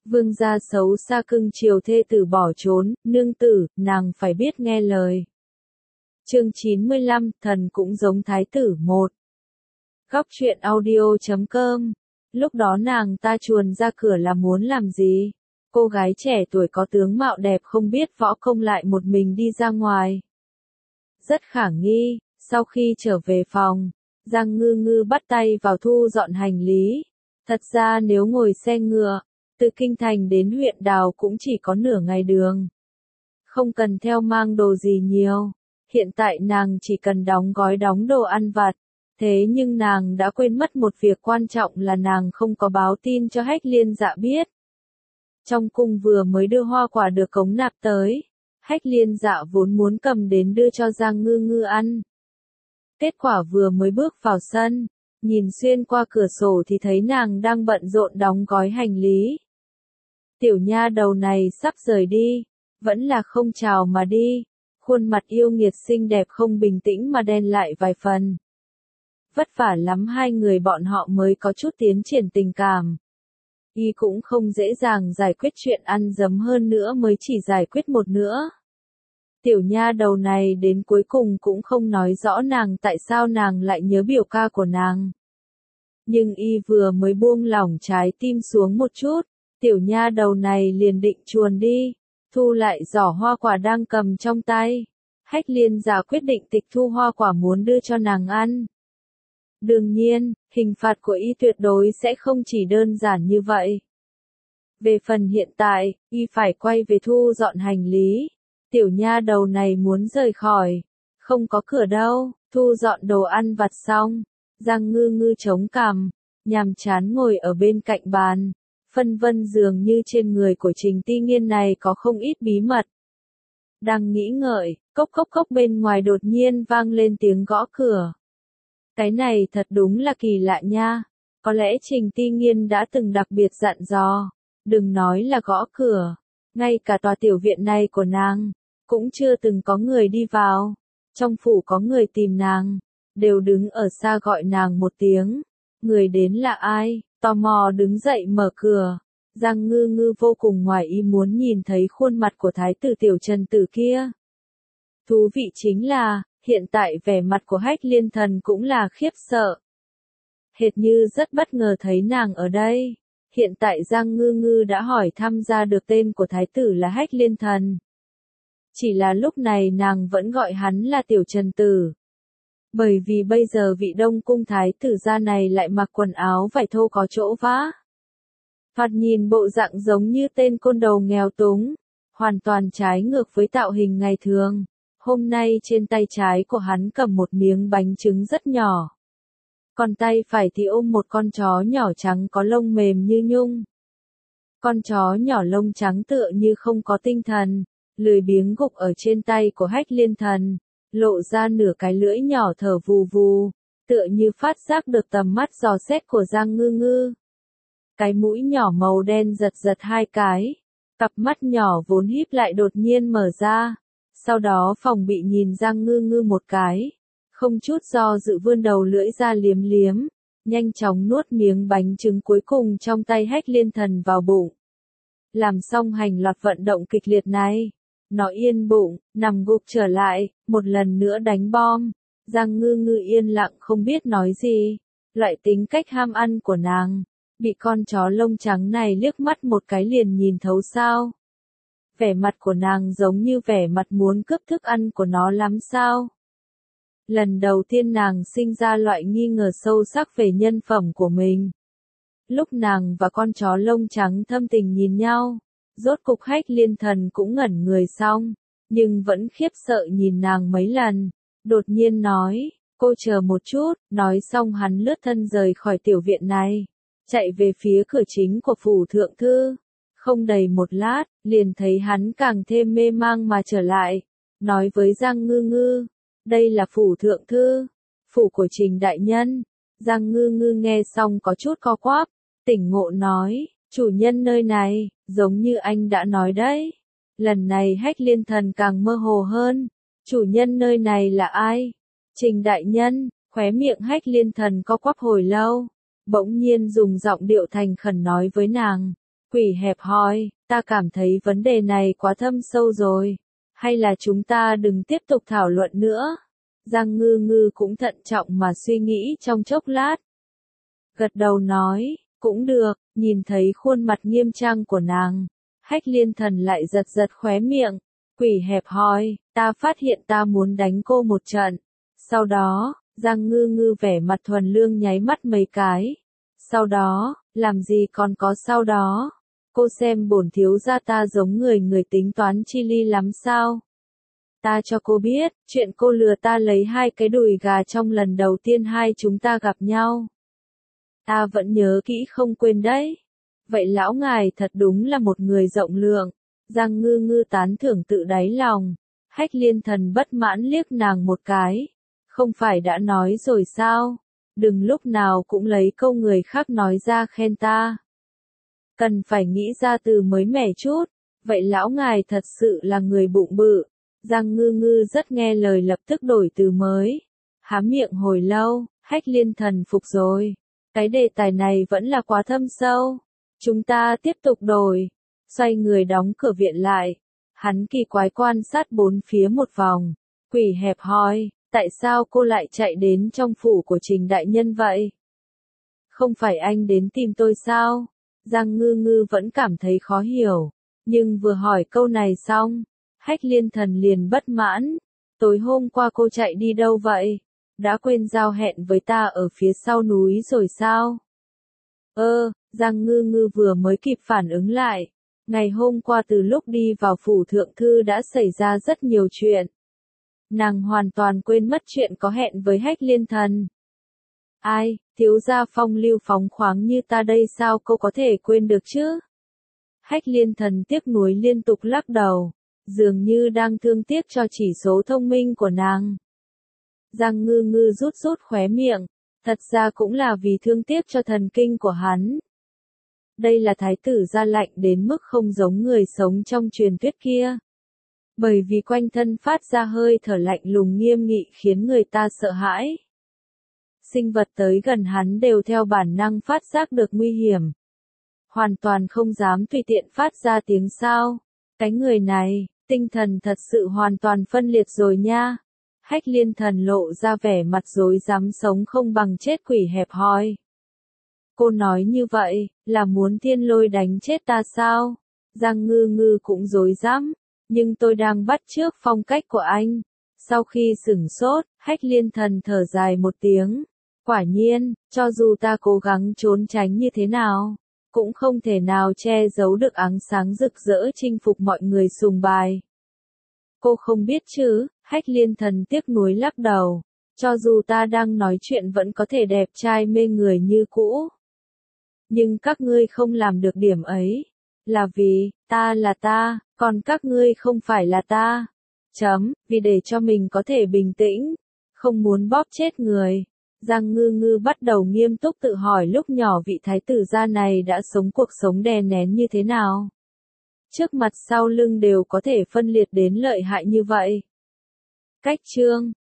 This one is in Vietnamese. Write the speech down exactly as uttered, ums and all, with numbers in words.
Vương gia xấu xa cưng chiều thê tử bỏ trốn, nương tử, nàng phải biết nghe lời. Chương chín mươi lăm, thần cũng giống thái tử một. Góc truyện audio chấm com. Lúc đó nàng ta chuồn ra cửa là muốn làm gì? Cô gái trẻ tuổi có tướng mạo đẹp không biết võ công lại một mình đi ra ngoài. Rất khả nghi, sau khi trở về phòng, Giang Ngư Ngư bắt tay vào thu dọn hành lý. Thật ra nếu ngồi xe ngựa, từ Kinh Thành đến huyện Đào cũng chỉ có nửa ngày đường. Không cần theo mang đồ gì nhiều. Hiện tại nàng chỉ cần đóng gói đóng đồ ăn vặt. Thế nhưng nàng đã quên mất một việc quan trọng là nàng không có báo tin cho Hách Liên Dạ biết. Trong cung vừa mới đưa hoa quả được cống nạp tới. Hách Liên Dạ vốn muốn cầm đến đưa cho Giang Ngư Ngư ăn. Kết quả vừa mới bước vào sân, nhìn xuyên qua cửa sổ thì thấy nàng đang bận rộn đóng gói hành lý. Tiểu nha đầu này sắp rời đi, vẫn là không chào mà đi, khuôn mặt yêu nghiệt xinh đẹp không bình tĩnh mà đen lại vài phần. Vất vả lắm hai người bọn họ mới có chút tiến triển tình cảm. Y cũng không dễ dàng giải quyết chuyện ăn dấm hơn nữa mới chỉ giải quyết một nữa. Tiểu nha đầu này đến cuối cùng cũng không nói rõ nàng tại sao nàng lại nhớ biểu ca của nàng. Nhưng y vừa mới buông lỏng trái tim xuống một chút, tiểu nha đầu này liền định chuồn đi, thu lại giỏ hoa quả đang cầm trong tay. Hách Liên Dạ quyết định tịch thu hoa quả muốn đưa cho nàng ăn. Đương nhiên, hình phạt của y tuyệt đối sẽ không chỉ đơn giản như vậy. Về phần hiện tại, y phải quay về thu dọn hành lý. Tiểu nha đầu này muốn rời khỏi, không có cửa đâu, thu dọn đồ ăn vặt xong. Giang Ngư Ngư chống cằm, nhàm chán ngồi ở bên cạnh bàn, phân vân dường như trên người của Trình Ti Nghiên này có không ít bí mật. Đang nghĩ ngợi, cốc cốc cốc bên ngoài đột nhiên vang lên tiếng gõ cửa. Cái này thật đúng là kỳ lạ nha, có lẽ Trình Ti Nghiên đã từng đặc biệt dặn dò, đừng nói là gõ cửa, ngay cả tòa tiểu viện này của nàng, cũng chưa từng có người đi vào, trong phủ có người tìm nàng, đều đứng ở xa gọi nàng một tiếng, người đến là ai, tò mò đứng dậy mở cửa. Giang Ngư Ngư vô cùng ngoài ý muốn nhìn thấy khuôn mặt của thái tử Tiểu Trần Tử kia. Thú vị chính là, hiện tại vẻ mặt của Hách Liên Thần cũng là khiếp sợ. Hệt như rất bất ngờ thấy nàng ở đây. Hiện tại Giang Ngư Ngư đã hỏi thăm ra được tên của thái tử là Hách Liên Thần. Chỉ là lúc này nàng vẫn gọi hắn là Tiểu Trần Tử. Bởi vì bây giờ vị Đông Cung thái tử gia này lại mặc quần áo vải thô có chỗ vá. Thoạt nhìn bộ dạng giống như tên côn đồ nghèo túng, hoàn toàn trái ngược với tạo hình ngày thường. Hôm nay trên tay trái của hắn cầm một miếng bánh trứng rất nhỏ. Còn tay phải thì ôm một con chó nhỏ trắng có lông mềm như nhung. Con chó nhỏ lông trắng tựa như không có tinh thần, lười biếng gục ở trên tay của Hách Liên Thần, lộ ra nửa cái lưỡi nhỏ thở vù vù, tựa như phát giác được tầm mắt dò xét của Giang Ngư Ngư. Cái mũi nhỏ màu đen giật giật hai cái, cặp mắt nhỏ vốn híp lại đột nhiên mở ra, sau đó phòng bị nhìn Giang Ngư Ngư một cái, không chút do dự vươn đầu lưỡi ra liếm liếm, nhanh chóng nuốt miếng bánh trứng cuối cùng trong tay Hách Liên Thần vào bụng. Làm xong hành loạt vận động kịch liệt này, nó yên bụng, nằm gục trở lại, một lần nữa đánh bom. Giang Ngư Ngư yên lặng không biết nói gì, loại tính cách ham ăn của nàng, bị con chó lông trắng này liếc mắt một cái liền nhìn thấu sao. Vẻ mặt của nàng giống như vẻ mặt muốn cướp thức ăn của nó lắm sao. Lần đầu tiên nàng sinh ra loại nghi ngờ sâu sắc về nhân phẩm của mình. Lúc nàng và con chó lông trắng thâm tình nhìn nhau, rốt cục Hách Liên Thần cũng ngẩn người xong, nhưng vẫn khiếp sợ nhìn nàng mấy lần, đột nhiên nói, cô chờ một chút, nói xong hắn lướt thân rời khỏi tiểu viện này, chạy về phía cửa chính của phủ thượng thư. Không đầy một lát, liền thấy hắn càng thêm mê mang mà trở lại, nói với Giang Ngư Ngư, đây là phủ thượng thư, phủ của Trình đại nhân. Giang Ngư Ngư nghe xong có chút co quắp, tỉnh ngộ nói, chủ nhân nơi này, giống như anh đã nói đấy. Lần này Hách Liên Thần càng mơ hồ hơn, chủ nhân nơi này là ai? Trình đại nhân, khóe miệng Hách Liên Thần co quắp hồi lâu, bỗng nhiên dùng giọng điệu thành khẩn nói với nàng, Quỷ hẹp hòi, ta cảm thấy vấn đề này quá thâm sâu rồi. Hay là chúng ta đừng tiếp tục thảo luận nữa. Giang Ngư Ngư cũng thận trọng mà suy nghĩ trong chốc lát. Gật đầu nói, cũng được, nhìn thấy khuôn mặt nghiêm trang của nàng. Hách Liên Thần lại giật giật khóe miệng. Quỷ hẹp hòi, ta phát hiện ta muốn đánh cô một trận. Sau đó, Giang Ngư Ngư vẻ mặt thuần lương nháy mắt mấy cái. Sau đó, làm gì còn có sau đó? Cô xem bổn thiếu gia ta giống người người tính toán chi ly lắm sao? Ta cho cô biết, chuyện cô lừa ta lấy hai cái đùi gà trong lần đầu tiên hai chúng ta gặp nhau. Ta vẫn nhớ kỹ không quên đấy. Vậy lão ngài thật đúng là một người rộng lượng. Giang Ngư Ngư tán thưởng tự đáy lòng. Hách Liên Thần bất mãn liếc nàng một cái. Không phải đã nói rồi sao? Đừng lúc nào cũng lấy câu người khác nói ra khen ta. Cần phải nghĩ ra từ mới mẻ chút. Vậy lão ngài thật sự là người bụng bự. Giang Ngư Ngư rất nghe lời lập tức đổi từ mới. Há miệng hồi lâu, Hách Liên Thần phục rồi. Cái đề tài này vẫn là quá thâm sâu. Chúng ta tiếp tục đổi. Xoay người đóng cửa viện lại. Hắn kỳ quái quan sát bốn phía một vòng. Quỷ hẹp hòi, tại sao cô lại chạy đến trong phủ của Trình đại nhân vậy? Không phải anh đến tìm tôi sao? Giang Ngư Ngư vẫn cảm thấy khó hiểu. Nhưng vừa hỏi câu này xong, Hách Liên Thần liền bất mãn. Tối hôm qua cô chạy đi đâu vậy? Đã quên giao hẹn với ta ở phía sau núi rồi sao? Ơ, Giang Ngư Ngư vừa mới kịp phản ứng lại. Ngày hôm qua từ lúc đi vào phủ thượng thư đã xảy ra rất nhiều chuyện. Nàng hoàn toàn quên mất chuyện có hẹn với Hách Liên Thần. Ai, thiếu gia phong lưu phóng khoáng như ta đây sao cô có thể quên được chứ? Hách Liên Thần tiếc nuối liên tục lắc đầu, dường như đang thương tiếc cho chỉ số thông minh của nàng. Giang Ngư Ngư rút rút khóe miệng, thật ra cũng là vì thương tiếc cho thần kinh của hắn. Đây là thái tử gia lạnh đến mức không giống người sống trong truyền thuyết kia. Bởi vì quanh thân phát ra hơi thở lạnh lùng nghiêm nghị khiến người ta sợ hãi. Sinh vật tới gần hắn đều theo bản năng phát giác được nguy hiểm. Hoàn toàn không dám tùy tiện phát ra tiếng sao. Cái người này, tinh thần thật sự hoàn toàn phân liệt rồi nha. Hách Liên Thần lộ ra vẻ mặt rối rắm sống không bằng chết quỷ hẹp hòi. Cô nói như vậy, là muốn thiên lôi đánh chết ta sao? Giang Ngư Ngư cũng rối rắm, nhưng tôi đang bắt chước phong cách của anh. Sau khi sửng sốt, Hách Liên Thần thở dài một tiếng. Quả nhiên, cho dù ta cố gắng trốn tránh như thế nào, cũng không thể nào che giấu được ánh sáng rực rỡ chinh phục mọi người sùng bài. Cô không biết chứ? Hách Liên Thần tiếc nuối lắc đầu. Cho dù ta đang nói chuyện vẫn có thể đẹp trai mê người như cũ. Nhưng các ngươi không làm được điểm ấy. Là vì, ta là ta, còn các ngươi không phải là ta. Chấm, vì để cho mình có thể bình tĩnh. Không muốn bóp chết người. Giang Ngư Ngư bắt đầu nghiêm túc tự hỏi lúc nhỏ vị thái tử gia này đã sống cuộc sống đè nén như thế nào. Trước mặt sau lưng đều có thể phân liệt đến lợi hại như vậy. Cách chương